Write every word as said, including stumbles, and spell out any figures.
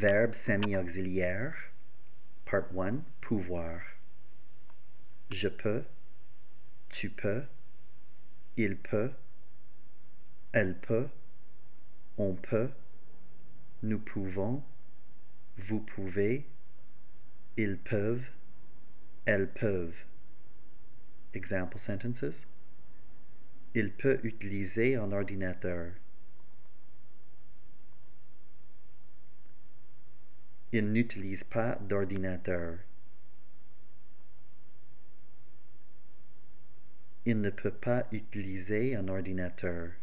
Verbe semi-auxiliaire. Part one. Pouvoir. Je peux. Tu peux. Il peut. Elle peut. On peut. Nous pouvons. Vous pouvez. Ils peuvent. Elles peuvent. Example sentences. Il peut utiliser un ordinateur. Il n'utilise pas d'ordinateur. Il ne peut pas utiliser un ordinateur.